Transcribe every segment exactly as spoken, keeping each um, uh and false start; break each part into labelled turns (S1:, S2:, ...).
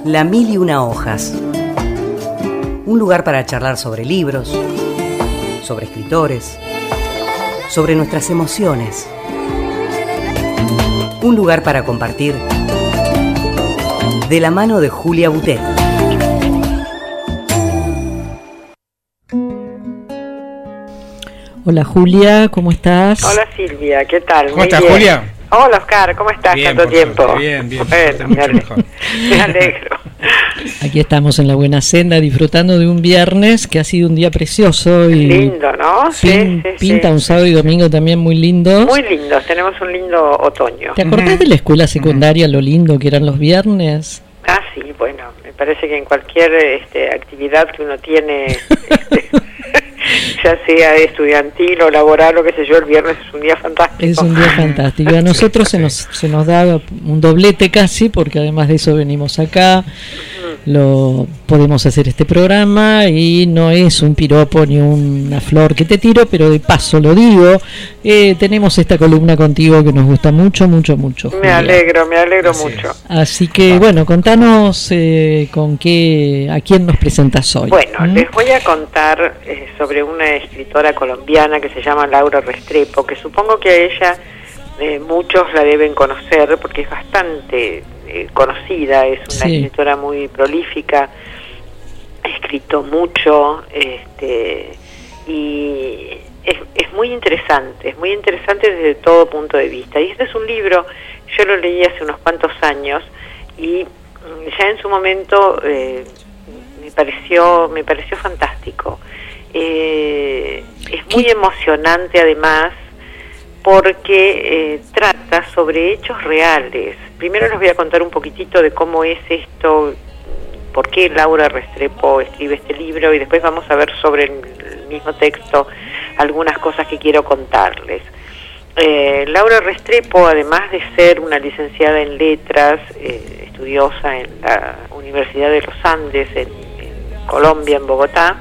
S1: La Mil y Una Hojas. Un lugar para charlar sobre libros, sobre escritores, sobre nuestras emociones. Un lugar para compartir de la mano de Julia Butet.
S2: Hola Julia, ¿cómo estás?
S3: Hola Silvia, ¿qué tal?
S4: ¿Cómo
S3: Muy
S4: estás,
S3: bien.
S4: Julia?
S3: Hola Oscar, ¿cómo estás?
S4: Bien,
S3: Tanto
S4: por
S3: tiempo.
S4: suerte, bien, bien,
S3: Bueno,
S4: mucho
S3: me, ale-
S4: mejor.
S3: me alegro.
S2: Aquí estamos en la buena senda disfrutando de un viernes que ha sido un día precioso y
S3: Lindo, ¿no?
S2: pin-
S3: Sí, sí,
S2: pinta
S3: sí.
S2: un sábado y domingo también muy lindos.
S3: Muy lindo, tenemos un lindo otoño.
S2: ¿Te acordás
S4: Ujú.
S2: de la escuela secundaria, lo lindo que eran los viernes?
S3: Ah, sí, bueno, me parece que en cualquier este, actividad que uno tiene, este, ya sea estudiantil o laboral o qué sé yo, el viernes es un día fantástico.
S2: Es un día fantástico. A nosotros se nos, se nos da un doblete casi, porque además de eso venimos acá, lo podemos hacer este programa y no es un piropo ni una flor que te tiro, pero de paso lo digo, eh, tenemos esta columna contigo que nos gusta mucho, mucho, mucho.
S3: Me
S2: Julia.
S3: alegro, me alegro
S4: Así
S3: mucho.
S4: es.
S2: Así que bueno, contanos eh, con qué, a quién nos presentas hoy.
S3: Bueno,
S2: ¿Mm?
S3: les voy a contar eh, sobre una escritora colombiana que se llama Laura Restrepo, que supongo que a ella eh, muchos la deben conocer porque es bastante eh, conocida, es una
S2: Sí.
S3: escritora muy prolífica, ha escrito mucho, este, y es, es muy interesante, es muy interesante desde todo punto de vista. Y este es un libro, yo lo leí hace unos cuantos años y mm, ya en su momento eh, me pareció me pareció fantástico. Eh, es muy
S2: ¿Qué?
S3: emocionante además porque eh, trata sobre hechos reales. Primero les voy a contar un poquitito de cómo es esto, por qué Laura Restrepo escribe este libro y después vamos a ver sobre el mismo texto algunas cosas que quiero contarles. Eh, Laura Restrepo, además de ser una licenciada en letras, eh, estudiosa en la Universidad de los Andes en, en Colombia, en Bogotá,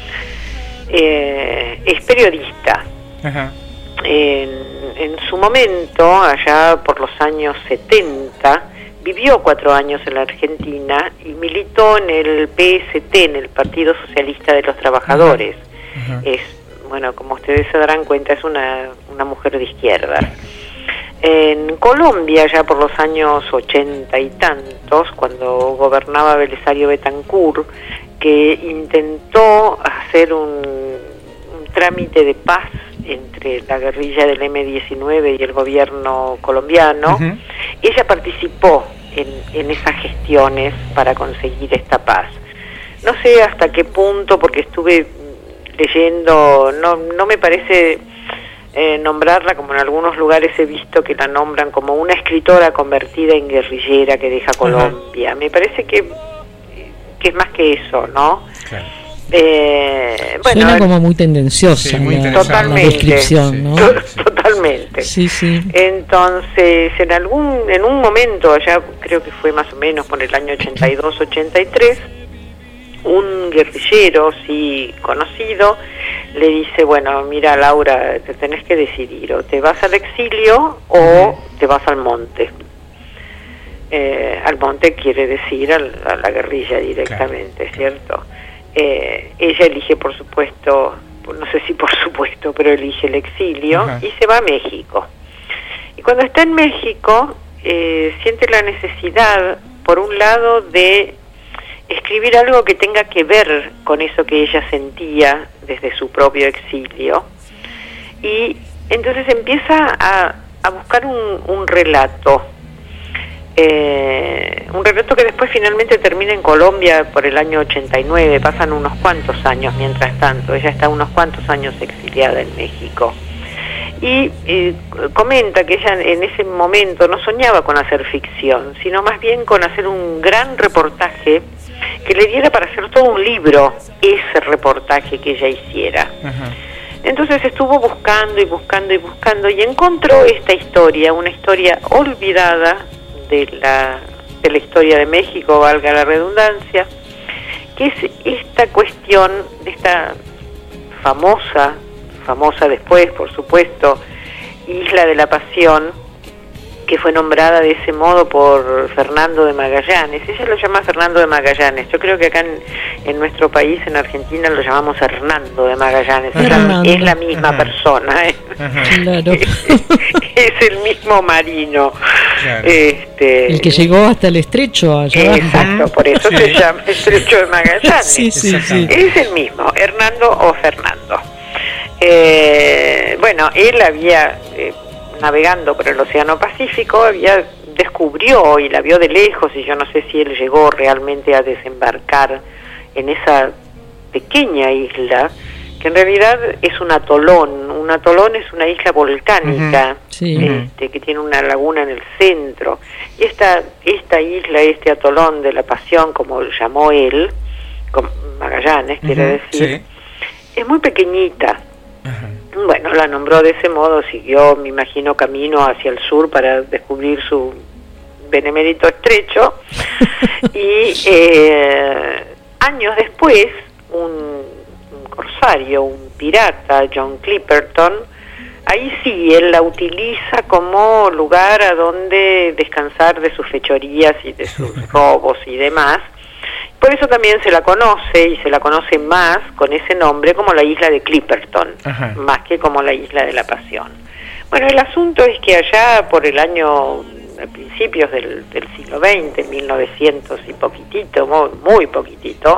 S3: eh, es periodista.
S4: Ajá.
S3: En, en su momento, allá por los años setenta, vivió cuatro años en la Argentina y militó en el P S T, en el Partido Socialista de los Trabajadores.
S4: Ajá.
S3: Es, bueno, como ustedes se darán cuenta, es una, una mujer de izquierda. En Colombia, ya por los años ochenta y tantos, cuando gobernaba Belisario Betancur, que intentó hacer un, un trámite de paz entre la guerrilla del eme diecinueve y el gobierno colombiano,
S4: Ujú.
S3: ella participó en, en esas gestiones para conseguir esta paz. No sé hasta qué punto, porque estuve leyendo, no, no me parece eh, nombrarla, como en algunos lugares he visto que la nombran como una escritora convertida en guerrillera que deja Colombia. Me parece que, que es más que eso, ¿no?
S4: Claro.
S3: Eh, bueno,
S2: Suena como muy tendenciosa
S4: Sí, muy
S2: la,
S4: interesante.
S2: la
S3: Totalmente.
S2: descripción, ¿no?
S3: to- totalmente.
S2: Sí, sí.
S3: Entonces, en algún en un momento, allá creo que fue más o menos por el año ochenta y dos, ochenta y tres, un guerrillero, sí, conocido, le dice, bueno, mira Laura, te tenés que decidir, o te vas al exilio o te vas al monte. Eh, al monte quiere decir al- a la guerrilla directamente, ¿cierto? Eh, ella elige, por supuesto, no sé si por supuesto, pero elige el exilio. Ajá. Y se va a México. Y cuando está en México, eh, siente la necesidad, por un lado, de escribir algo que tenga que ver con eso que ella sentía desde su propio exilio. Y entonces empieza a, a buscar un, un relato. Eh, un relato que después finalmente termina en Colombia por el año ochenta y nueve, pasan unos cuantos años mientras tanto, ella está unos cuantos años exiliada en México. Y eh, comenta que ella en ese momento no soñaba con hacer ficción, sino más bien con hacer un gran reportaje que le diera para hacer todo un libro, ese reportaje que ella hiciera.
S4: Ajá.
S3: Entonces estuvo buscando y buscando y buscando y encontró esta historia, una historia olvidada de la, de la historia de México, valga la redundancia, que es esta cuestión de esta famosa, famosa después, por supuesto, Isla de la Pasión, que fue nombrada de ese modo por Fernando de Magallanes. Ella lo llama Fernando de Magallanes. Yo creo que acá en, en nuestro país, en Argentina, lo llamamos Hernando de Magallanes. Fernando. Es la misma Ajá. persona. ¿eh?
S2: Claro.
S3: Es el mismo marino. Claro. Este,
S2: el que llegó hasta el estrecho allá.
S3: Exacto, por eso sí. se llama Estrecho de Magallanes.
S2: Sí, sí, sí.
S3: Es el mismo, Hernando o Fernando. Eh, bueno, él había... Eh, navegando por el Océano Pacífico, había descubrió y la vio de lejos, y yo no sé si él llegó realmente a desembarcar en esa pequeña isla, que en realidad es un atolón. Un atolón es una isla volcánica, uh-huh. sí. este, que tiene una laguna en el centro, y esta, esta isla, este atolón de la Pasión, como lo llamó él, con Magallanes, uh-huh. quiere decir, sí. es muy pequeñita. Uh-huh. Bueno, la nombró de ese modo, siguió, me imagino, camino hacia el sur para descubrir su benemérito estrecho. Y eh, años después, un, un corsario, un pirata, John Clipperton, ahí sí, él la utiliza como lugar a donde descansar de sus fechorías y de sus robos y demás. Por eso también se la conoce, y se la conoce más con ese nombre, como la isla de Clipperton, Ajá. más que como la isla de la Pasión. Bueno, el asunto es que allá por el año, a principios del, del siglo veinte, mil novecientos y poquitito, muy, muy poquitito,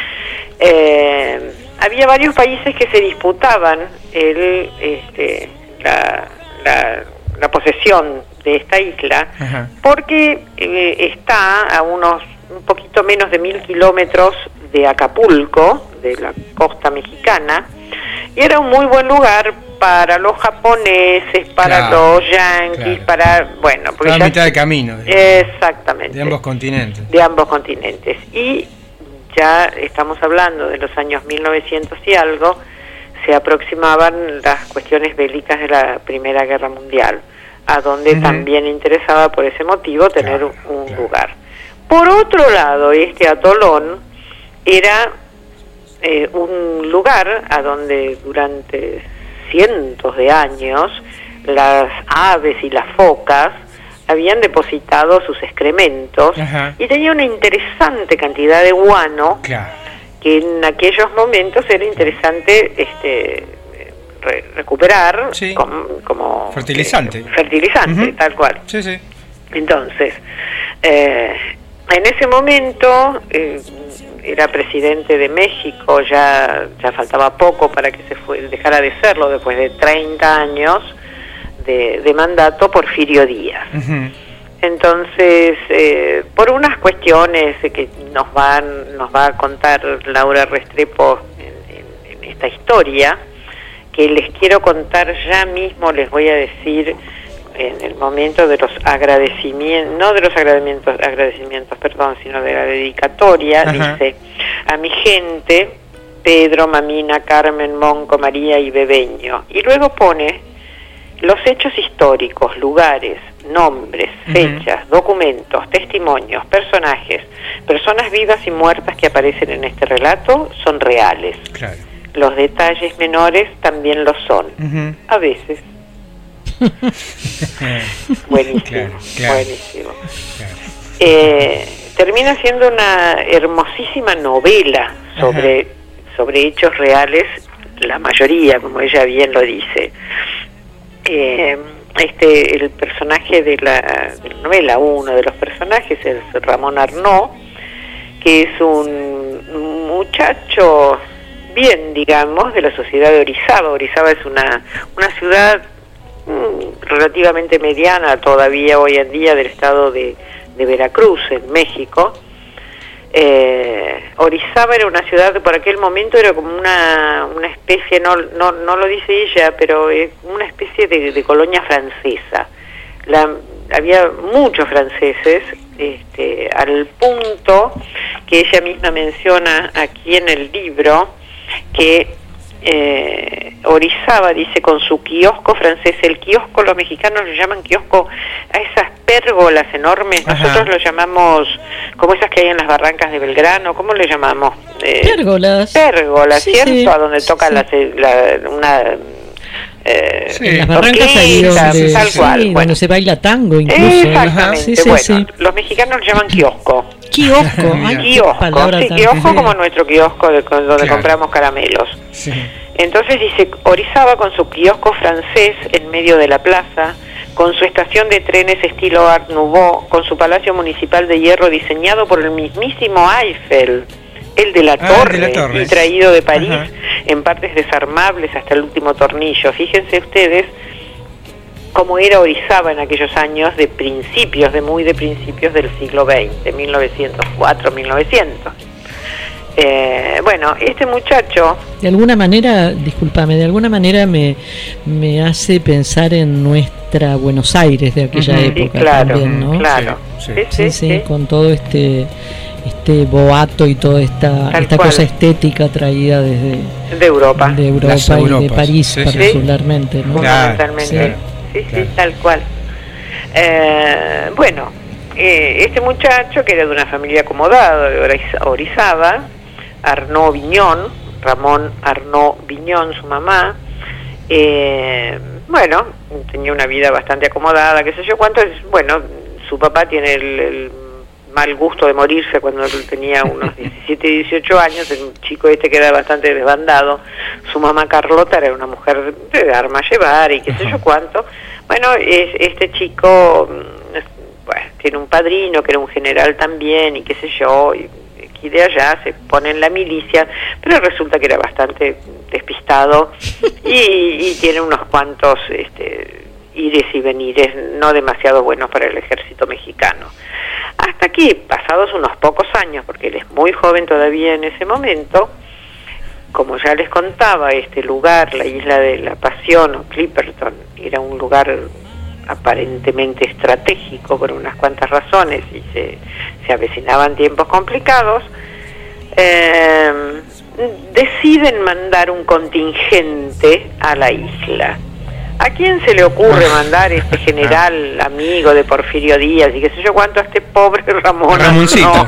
S3: eh, había varios países que se disputaban el, este, la, la, la posesión de esta isla, Ajá. porque eh, está a unos un poquito menos de mil kilómetros de Acapulco, de la costa mexicana, y era un muy buen lugar para los japoneses, para claro, los yanquis, claro. para, bueno...
S4: porque a mitad de camino.
S3: Exactamente.
S4: De ambos continentes.
S3: De ambos continentes. Y ya estamos hablando de los años mil novecientos y algo, se aproximaban las cuestiones bélicas de la Primera Guerra Mundial, a donde uh-huh. también interesaba por ese motivo tener claro, un, un claro. lugar. Por otro lado, este atolón era eh, un lugar a donde durante cientos de años las aves y las focas habían depositado sus excrementos, Ajá. y tenía una interesante cantidad de guano, claro. que en aquellos momentos era interesante este, re recuperar
S4: sí.
S3: como, como
S4: fertilizante,
S3: eh, fertilizante uh-huh. tal cual.
S4: Sí, sí.
S3: Entonces, eh, en ese momento eh, era presidente de México, ya ya faltaba poco para que se fue, dejara de serlo después de treinta años de, de mandato, Porfirio Díaz. Uh-huh. Entonces, eh, por unas cuestiones que nos van nos va a contar Laura Restrepo en, en, en esta historia, que les quiero contar ya mismo, les voy a decir en el momento de los agradecimientos, no de los agradecimientos, agradecimientos, perdón, sino de la dedicatoria, Ajá. dice: a mi gente, Pedro, Mamina, Carmen, Monco, María y Bebeño. Y luego pone los hechos históricos, lugares, nombres, fechas, uh-huh. documentos, testimonios, personajes, personas vivas y muertas que aparecen en este relato son reales.
S4: Claro.
S3: Los detalles menores también lo son, uh-huh. a veces. buenísimo, claro, claro, buenísimo. Claro. Eh, termina siendo una hermosísima novela sobre, Ajá. sobre hechos reales, la mayoría, como ella bien lo dice. Eh, este el personaje de la, de la novela, uno de los personajes es Ramón Arnaud, que es un muchacho bien, digamos, de la sociedad de Orizaba. Orizaba es una, una ciudad mm, relativamente mediana todavía hoy en día del estado de, de Veracruz, en México. Eh, Orizaba era una ciudad que por aquel momento era como una, una especie, no, no, no lo dice ella, pero es una especie de, de colonia francesa. La, había muchos franceses, este, al punto que ella misma menciona aquí en el libro que eh, Orizaba, dice, con su kiosco francés, el kiosco los mexicanos le llaman kiosco a esas pérgolas enormes, Ajá. nosotros lo llamamos como esas que hay en las barrancas de Belgrano, ¿cómo le llamamos?
S2: Eh, pérgolas.
S3: Pérgolas,
S2: sí,
S3: ¿cierto?
S2: Sí.
S3: A donde toca sí. la, la, una Eh,
S2: sí. En las barrancas ahí donde,
S3: tal
S2: sí,
S3: cual,
S2: donde
S3: bueno.
S2: se baila tango incluso.
S3: Exactamente,
S2: sí, sí,
S3: bueno,
S2: sí.
S3: los mexicanos lo llaman kiosco.
S2: Kiosco, ay,
S3: kiosco, sí, kiosco como nuestro kiosco de, donde
S4: claro.
S3: compramos caramelos.
S4: Sí.
S3: Entonces dice, Orizaba con su kiosco francés en medio de la plaza, con su estación de trenes estilo Art Nouveau, con su palacio municipal de hierro diseñado por el mismísimo Eiffel, el de la,
S4: ah,
S3: torre,
S4: de la torre,
S3: y traído de París,
S4: ajá.
S3: en partes desarmables hasta el último tornillo. Fíjense ustedes cómo era Orizaba en aquellos años de principios, de muy de principios del siglo veinte, mil novecientos cuatro, mil novecientos. Eh, bueno, este muchacho...
S2: De alguna manera, discúlpame, de alguna manera me, me hace pensar en nuestra Buenos Aires de aquella
S3: uh-huh.
S2: época,
S3: sí, claro,
S2: también, ¿no?
S3: Claro,
S4: sí,
S2: sí, sí, sí, sí, con todo este este boato y toda esta
S3: Tal
S2: esta
S3: cual.
S2: cosa estética traída desde
S3: de Europa,
S2: de Europa
S4: Las
S2: y
S4: Europas,
S2: de París
S4: sí, sí.
S2: particularmente, ¿no?
S3: Fundamentalmente, sí, sí,
S4: claro.
S3: sí, tal cual. Eh, bueno, eh, este muchacho, que era de una familia acomodada de Oriz- Orizaba, Arnaud Viñón, Ramón Arnaud Viñón, su mamá, eh, bueno, tenía una vida bastante acomodada, qué sé yo cuánto, es, bueno, su papá tiene el, el mal gusto de morirse cuando él tenía unos diecisiete, dieciocho años, el chico este queda bastante desbandado, su mamá Carlota era una mujer de arma a llevar y qué sé yo cuánto, bueno, es, este chico, bueno, tiene un padrino que era un general también y qué sé yo, y aquí de allá se pone en la milicia, pero resulta que era bastante despistado y, y tiene unos cuantos este, ires y venires no demasiado buenos para el ejército mexicano. Hasta que, pasados unos pocos años, porque él es muy joven todavía en ese momento, como ya les contaba, este lugar, la isla de la Pasión o Clipperton, era un lugar aparentemente estratégico por unas cuantas razones y se, se avecinaban tiempos complicados, eh, deciden mandar un contingente a la isla. ¿A quién se le ocurre mandar este general amigo de Porfirio Díaz y qué sé yo cuánto a este pobre Ramón?
S4: Ramoncito.
S3: No.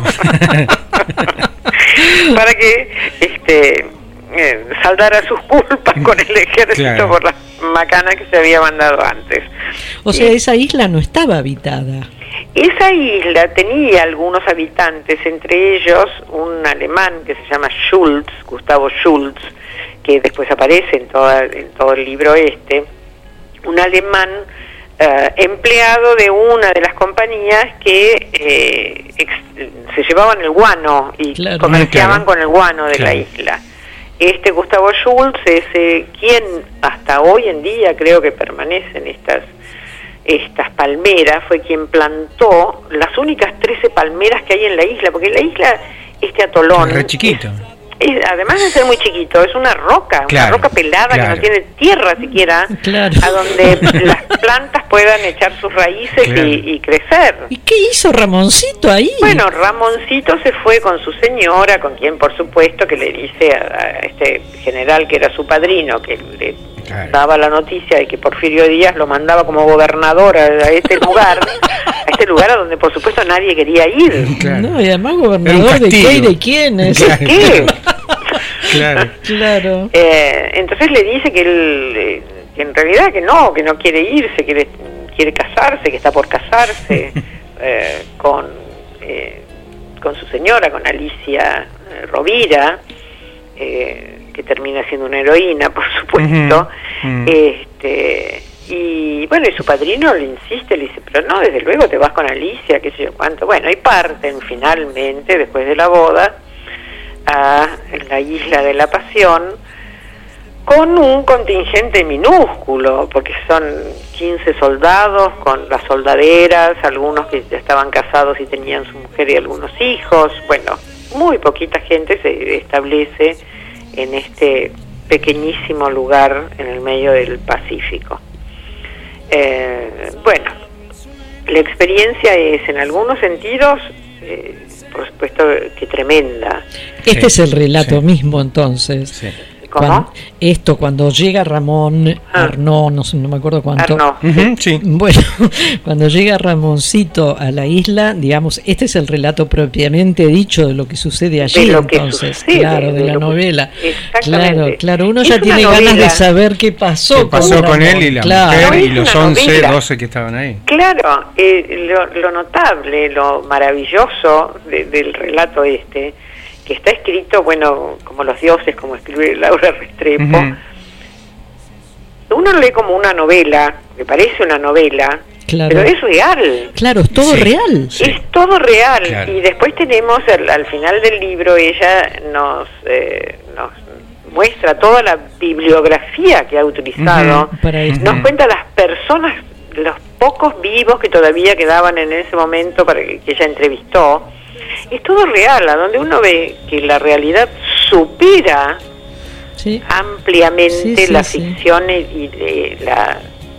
S3: Para que este eh, saldara sus culpas con el ejército, claro, por las macanas que se había mandado antes.
S2: O sea, y esa isla no estaba habitada.
S3: Esa isla tenía algunos habitantes, entre ellos un alemán que se llama Schultz, Gustavo Schultz, que después aparece en, toda, en todo el libro este, un alemán eh, empleado de una de las compañías que eh, ex, se llevaban el guano y claro, comerciaban claro. con el guano de claro. la isla. Este Gustavo Schultz es eh, quien hasta hoy en día creo que permanecen estas estas palmeras, fue quien plantó las únicas trece palmeras que hay en la isla, porque la isla, este atolón...
S4: Es re chiquito.
S3: Es, es, además de ser muy chiquito, es una roca, claro, una roca pelada claro. que no tiene tierra siquiera, claro. a donde las plantas puedan echar sus raíces claro. y, y crecer.
S2: ¿Y qué hizo Ramoncito ahí?
S3: Bueno, Ramoncito se fue con su señora, con quien por supuesto que le dice a, a este general que era su padrino, que le claro. daba la noticia de que Porfirio Díaz lo mandaba como gobernador a, a este lugar, a este lugar a donde por supuesto nadie quería ir.
S2: Claro. No, y además gobernador de qué y de quiénes.
S3: Claro. ¿Qué?
S4: Claro.
S2: claro.
S3: Eh, entonces le dice que él, eh, que en realidad que no, que no quiere irse, que quiere, quiere casarse, que está por casarse eh, con eh, con su señora, con Alicia eh, Rovira, eh, que termina siendo una heroína, por supuesto. Uh-huh. Uh-huh. Este y bueno, y su padrino le insiste, le dice, pero no, desde luego te vas con Alicia, qué sé yo cuánto. Bueno, y parten finalmente, después de la boda, a la isla de la Pasión con un contingente minúsculo, porque son quince soldados con las soldaderas, algunos que ya estaban casados y tenían su mujer y algunos hijos. Bueno, muy poquita gente se establece en este pequeñísimo lugar en el medio del Pacífico. Eh, bueno, la experiencia es en algunos sentidos eh, por supuesto que tremenda.
S2: Este sí, es el relato sí. mismo entonces.
S3: Sí. ¿Cómo?
S2: Cuando, esto, cuando llega Ramón
S3: Ah.
S2: Arnaud, no, sé, no me acuerdo cuánto.
S3: Arnaud.
S4: Ujú, sí.
S2: Bueno, cuando llega Ramoncito a la isla, digamos, este es el relato propiamente dicho de lo que sucede allí,
S3: De lo que
S2: entonces,
S3: sucede,
S2: claro, de,
S3: de
S2: la
S3: lo que-
S2: novela.
S3: Exactamente.
S2: Claro, claro, uno
S3: Es
S2: ya
S3: una
S2: tiene
S3: novela.
S2: ganas de saber qué pasó,
S4: ¿Qué pasó con
S2: Ramón,
S4: él y la
S2: claro.
S4: mujer
S3: No,
S4: y
S3: es
S4: los
S3: una
S4: once,
S3: novela.
S4: doce que estaban ahí?
S3: Claro, eh, lo, lo notable, lo maravilloso de- del relato este, que está escrito, bueno, como los dioses, como escribe Laura Restrepo,
S4: Ujú.
S3: uno lo lee como una novela, me parece una novela,
S2: Claro.
S3: pero es real.
S2: Claro, es todo
S4: Sí.
S2: real.
S4: Sí.
S3: Es todo real.
S4: Claro.
S3: Y después tenemos, al, al final del libro, ella nos, eh, nos muestra toda la bibliografía que ha utilizado.
S4: Ujú.
S2: Para esto.
S3: Nos cuenta las personas, los pocos vivos que todavía quedaban en ese momento para que, que ella entrevistó. Es todo real, a donde uno ve que la realidad supera
S2: Sí.
S3: ampliamente
S2: Sí, sí,
S3: la
S2: sí.
S3: ficción y, y de la,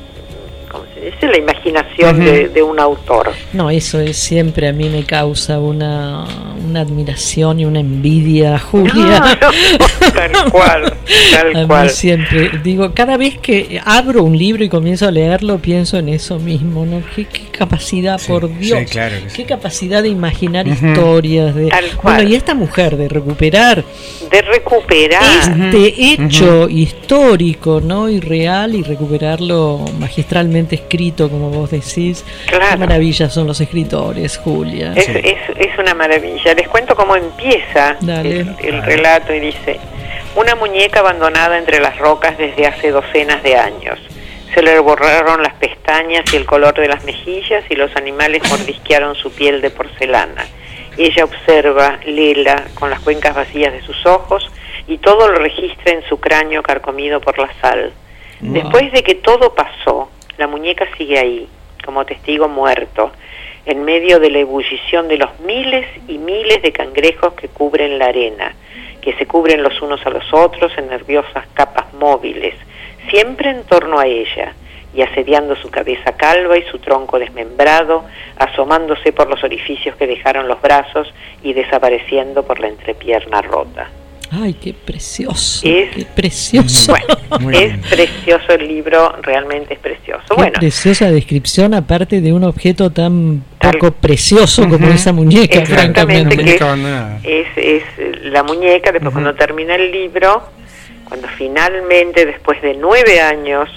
S3: ¿cómo se dice? La imaginación
S4: Ujú.
S3: de, de un autor.
S2: No, eso es siempre a mí me causa una, una admiración y una envidia, Julia.
S3: No, no, tal cual, tal
S2: A mí
S3: cual.
S2: siempre digo, cada vez que abro un libro y comienzo a leerlo, pienso en eso mismo, ¿no? Qué, qué capacidad,
S4: Sí,
S2: por Dios,
S4: sí, claro que
S2: qué
S4: sí.
S2: capacidad de imaginar
S4: Ujú.
S2: historias, de
S3: Tal cual.
S2: bueno, y esta mujer de recuperar
S3: De recuperar.
S2: este hecho
S4: Ujú.
S2: histórico, ¿no? Y real, y recuperarlo magistralmente escrito, como vos decís. Qué
S3: Claro.
S2: maravilla son los escritores, Julia.
S3: Es,
S4: Sí.
S3: es, es una maravilla. Les cuento cómo empieza
S2: Dale.
S3: el, el relato y dice: una muñeca abandonada entre las rocas desde hace docenas de años. Se le borraron las pestañas y el color de las mejillas y los animales mordisquearon su piel de porcelana. Ella observa, lela con las cuencas vacías de sus ojos y todo lo registra en su cráneo carcomido por la sal.
S2: Wow.
S3: Después de que todo pasó, la muñeca sigue ahí, como testigo muerto, en medio de la ebullición de los miles y miles de cangrejos que cubren la arena, que se cubren los unos a los otros en nerviosas capas móviles, siempre en torno a ella, y asediando su cabeza calva y su tronco desmembrado, asomándose por los orificios que dejaron los brazos y desapareciendo por la entrepierna rota.
S2: Ay, qué precioso,
S3: Es-
S2: qué precioso.
S3: Bueno,
S4: Muy
S3: es
S4: bien.
S3: precioso el libro, realmente es precioso.
S2: Qué
S3: Bueno,
S2: preciosa descripción, aparte de un objeto tan
S3: Tal-
S2: poco precioso como
S4: Ujú.
S2: esa muñeca,
S3: Exactamente,
S2: francamente.
S3: que
S4: Muñeca abandonada.
S3: es, es la muñeca. Después,
S4: Ujú.
S3: cuando termina el libro, cuando finalmente, después de nueve años,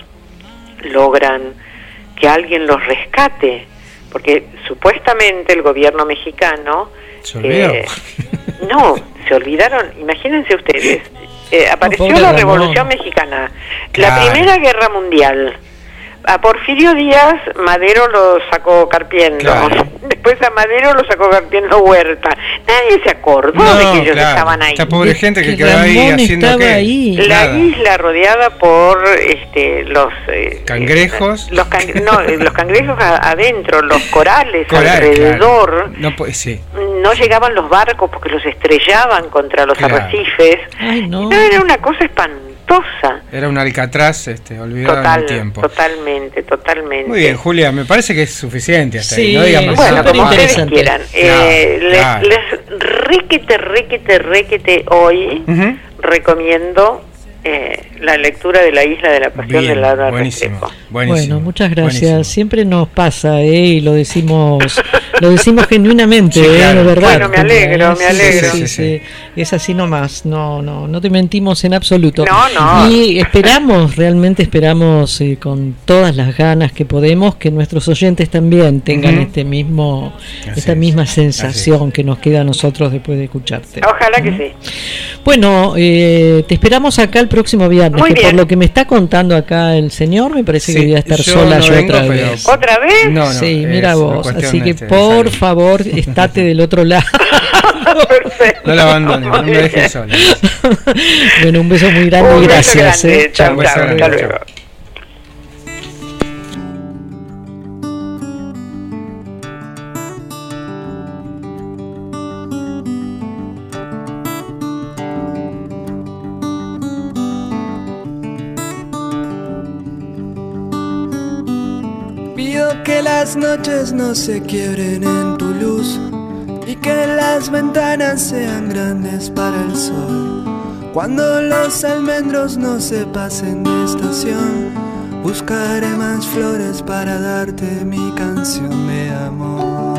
S3: logran que alguien los rescate, porque supuestamente el gobierno mexicano
S4: Se olvidó.
S3: eh, no, se olvidaron. Imagínense ustedes, eh, apareció
S2: pobre
S3: la
S2: Ramón.
S3: Revolución Mexicana,
S4: Claro.
S3: la Primera Guerra Mundial. A Porfirio Díaz, Madero lo sacó carpiendo.
S4: Claro.
S3: Después a Madero lo sacó carpiendo Huerta. Nadie se acordó de que ellos
S4: claro.
S3: estaban ahí.
S4: Esta pobre gente que
S2: Que
S4: quedó ahí
S2: Ramón
S4: haciendo
S2: estaba
S4: qué.
S2: ahí.
S3: La
S4: Nada.
S3: isla rodeada por este los eh,
S4: Cangrejos.
S3: eh, los, can- no, eh, los cangrejos a- adentro, los corales
S4: Coral,
S3: alrededor.
S4: claro. No puede, sí.
S3: No llegaban los barcos porque los estrellaban contra los
S4: Claro.
S3: arrecifes.
S2: Ay, no.
S3: Era una cosa espantosa.
S4: Era un Alcatraz este, olvidado
S3: Total,
S4: en el tiempo.
S3: totalmente, totalmente.
S4: Muy bien, Julia, me parece que es suficiente hasta ahí.
S2: Sí,
S4: No digas más
S3: Bueno,
S4: nada.
S2: súper
S3: como ustedes
S2: interesante.
S3: quieran.
S4: Claro,
S3: Eh, les,
S4: claro.
S3: les requete, requete, requete hoy
S4: Ujú.
S3: recomiendo eh, la lectura de La Isla de la Pasión
S4: Bien,
S3: de Laura
S4: buenísimo,
S3: Restrepo.
S4: buenísimo.
S2: Bueno, muchas gracias.
S4: Buenísimo.
S2: Siempre nos pasa, ¿eh? Y lo decimos, lo decimos genuinamente,
S4: Sí,
S2: ¿eh?
S4: claro.
S2: De verdad.
S3: Bueno, me alegro, me
S2: Sí, sí,
S3: alegro.
S2: sí,
S4: Sí,
S2: sí. Es así nomás. No, no, no te mentimos en absoluto.
S3: No, no.
S2: Y esperamos, realmente esperamos eh, con todas las ganas que podemos que nuestros oyentes también tengan
S4: Ujú.
S2: este mismo,
S4: Así
S2: esta
S4: es,
S2: misma
S4: así
S2: sensación que nos queda a nosotros después de escucharte.
S3: Ojalá que sí.
S2: Bueno, eh, te esperamos acá el próximo viernes.
S3: Muy
S2: que
S3: bien.
S2: por lo que me está contando acá el señor, me parece que
S4: Sí,
S2: voy a estar
S4: yo
S2: sola
S4: no
S2: yo
S4: vengo,
S2: otra
S4: pero-
S2: vez.
S3: ¿Otra vez?
S4: No, no,
S2: Sí,
S4: es
S2: mira
S4: una
S2: vos.
S4: cuestión
S2: Así
S4: de
S2: que
S4: este, de
S2: por
S4: salud.
S2: favor, estate del otro lado.
S3: Perfecto.
S4: No la abandones, no me dejes sola.
S2: Bueno, un beso muy grande
S3: Un
S2: y
S3: beso
S2: gracias.
S3: grande.
S2: ¿eh?
S3: Chao,
S4: Un beso
S3: chao.
S4: grande,
S3: Hasta
S4: chao.
S3: luego.
S5: Pido que las noches no se quiebren en tu luz y que las ventanas sean grandes para el sol. Cuando los almendros no se pasen de estación, buscaré más flores para darte mi canción de amor.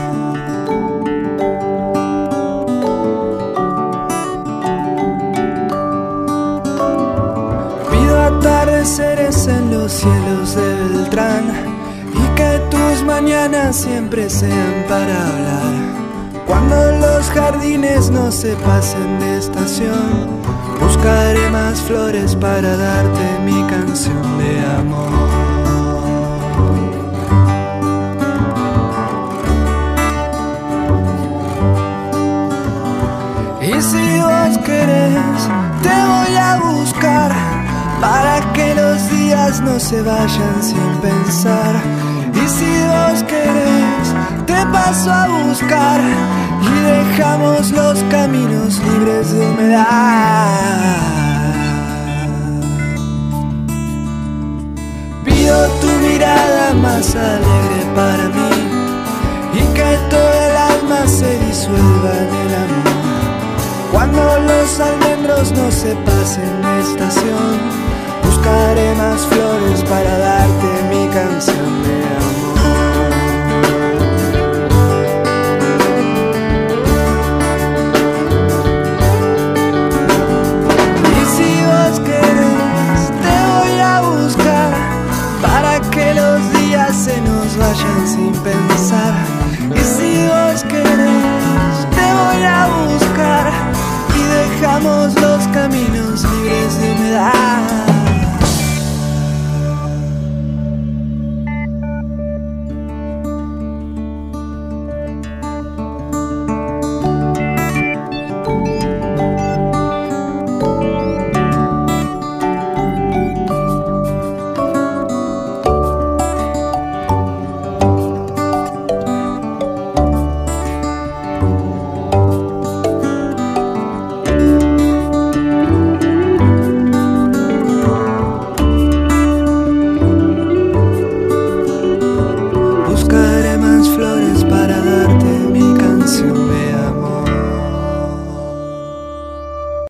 S5: Pido atardeceres en los cielos de Beltrán y que tus mañanas siempre sean para hablar. Cuando los jardines no se pasen de estación, buscaré más flores para darte mi canción de amor. Y si vos querés, te voy a buscar para que los días no se vayan sin pensar. Y si vos querés, te paso a buscar y dejamos los caminos libres de humedad. Pido tu mirada más alegre para mí y que todo el alma se disuelva en el amor. Cuando los almendros no se pasen de estación, buscaré más flores para darte mi canción de amor.